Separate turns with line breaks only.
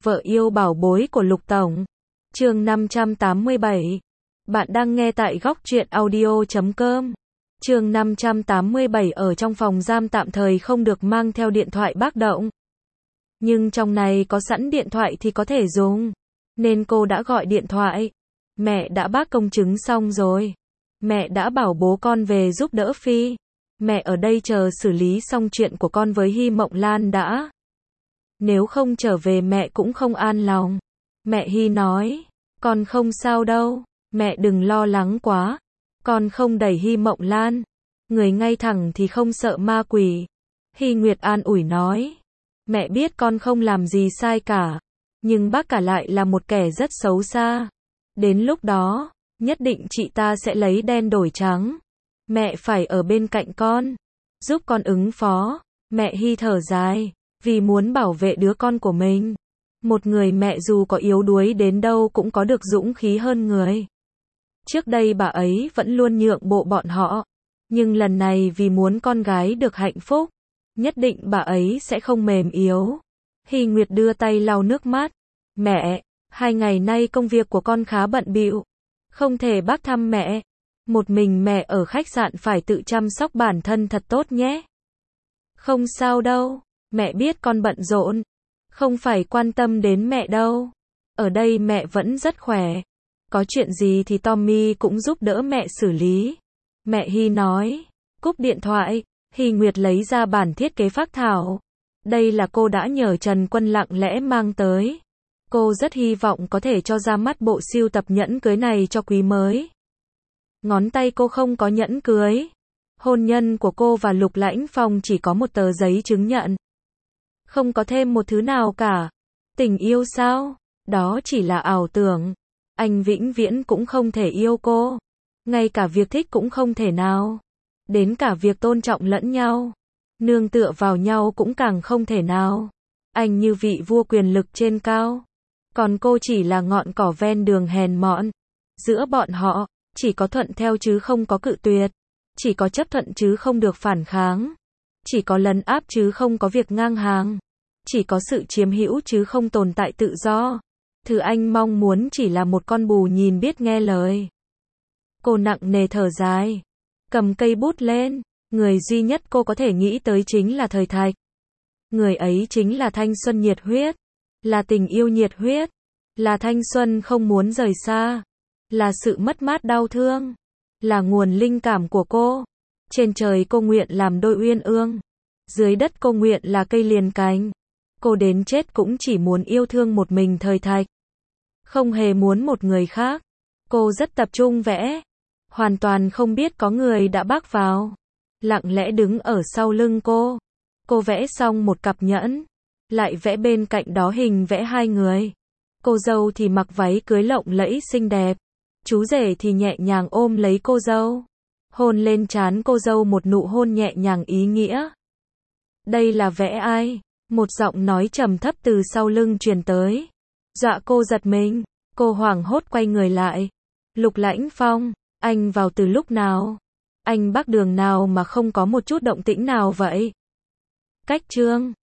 Vợ yêu bảo bối của Lục Tổng. Chương 587. Bạn đang nghe tại góc truyện audio.com. Chương 587. Ở trong phòng giam tạm thời không được mang theo điện thoại báo động. Nhưng trong này có sẵn điện thoại thì có thể dùng. Nên cô đã gọi điện thoại. Mẹ đã bác công chứng xong rồi. Mẹ đã bảo bố con về giúp đỡ Phi. Mẹ ở đây chờ xử lý xong chuyện của con với Hy Mộng Lan đã. Nếu không trở về mẹ cũng không an lòng. Mẹ Hy nói, con không sao đâu, mẹ đừng lo lắng quá. Con không đẩy Hy Mộng Lan. Người ngay thẳng thì không sợ ma quỷ. Hy Nguyệt an ủi nói, mẹ biết con không làm gì sai cả. Nhưng bác cả lại là một kẻ rất xấu xa. Đến lúc đó, nhất định chị ta sẽ lấy đen đổi trắng. Mẹ phải ở bên cạnh con, giúp con ứng phó. Mẹ Hy thở dài, vì muốn bảo vệ đứa con của mình. Một người mẹ dù có yếu đuối đến đâu cũng có được dũng khí hơn người. Trước đây bà ấy vẫn luôn nhượng bộ bọn họ. Nhưng lần này vì muốn con gái được hạnh phúc, nhất định bà ấy sẽ không mềm yếu. Hy Nguyệt đưa tay lau nước mắt. Mẹ, 2 ngày nay công việc của con khá bận bịu, không thể bác thăm mẹ. Một mình mẹ ở khách sạn phải tự chăm sóc bản thân thật tốt nhé. Không sao đâu, mẹ biết con bận rộn, không phải quan tâm đến mẹ đâu. Ở đây mẹ vẫn rất khỏe. Có chuyện gì thì Tommy cũng giúp đỡ mẹ xử lý. Mẹ Hy nói. Cúp điện thoại, Hy Nguyệt lấy ra bản thiết kế phác thảo. Đây là cô đã nhờ Trần Quân lặng lẽ mang tới. Cô rất hy vọng có thể cho ra mắt bộ sưu tập nhẫn cưới này cho quý mới. Ngón tay cô không có nhẫn cưới. Hôn nhân của cô và Lục Lãnh Phong chỉ có một tờ giấy chứng nhận. Không có thêm một thứ nào cả. Tình yêu sao? Đó chỉ là ảo tưởng. Anh vĩnh viễn cũng không thể yêu cô. Ngay cả việc thích cũng không thể nào. Đến cả việc tôn trọng lẫn nhau, nương tựa vào nhau cũng càng không thể nào. Anh như vị vua quyền lực trên cao. Còn cô chỉ là ngọn cỏ ven đường hèn mọn. Giữa bọn họ, chỉ có thuận theo chứ không có cự tuyệt. Chỉ có chấp thuận chứ không được phản kháng. Chỉ có lấn áp chứ không có việc ngang hàng. Chỉ có sự chiếm hữu chứ không tồn tại tự do. Thứ anh mong muốn chỉ là một con bù nhìn biết nghe lời. Cô nặng nề thở dài, cầm cây bút lên. Người duy nhất cô có thể nghĩ tới chính là Thời Thạch. Người ấy chính là thanh xuân nhiệt huyết. Là tình yêu nhiệt huyết. Là thanh xuân không muốn rời xa. Là sự mất mát đau thương. Là nguồn linh cảm của cô. Trên trời cô nguyện làm đôi uyên ương. Dưới đất cô nguyện là cây liền cành. Cô đến chết cũng chỉ muốn yêu thương một mình Thời Thạch. Không hề muốn một người khác. Cô rất tập trung vẽ. Hoàn toàn không biết có người đã bước vào. Lặng lẽ đứng ở sau lưng cô. Cô vẽ xong một cặp nhẫn. Lại vẽ bên cạnh đó hình vẽ 2 người. Cô dâu thì mặc váy cưới lộng lẫy xinh đẹp. Chú rể thì nhẹ nhàng ôm lấy cô dâu. Hôn lên trán cô dâu một nụ hôn nhẹ nhàng ý nghĩa. Đây là vẽ ai? Một giọng nói trầm thấp từ sau lưng truyền tới. Dọa cô giật mình. Cô hoảng hốt quay người lại. Lục Lãnh Phong, anh vào từ lúc nào? Anh bắc đường nào mà không có một chút động tĩnh nào vậy? Cách chương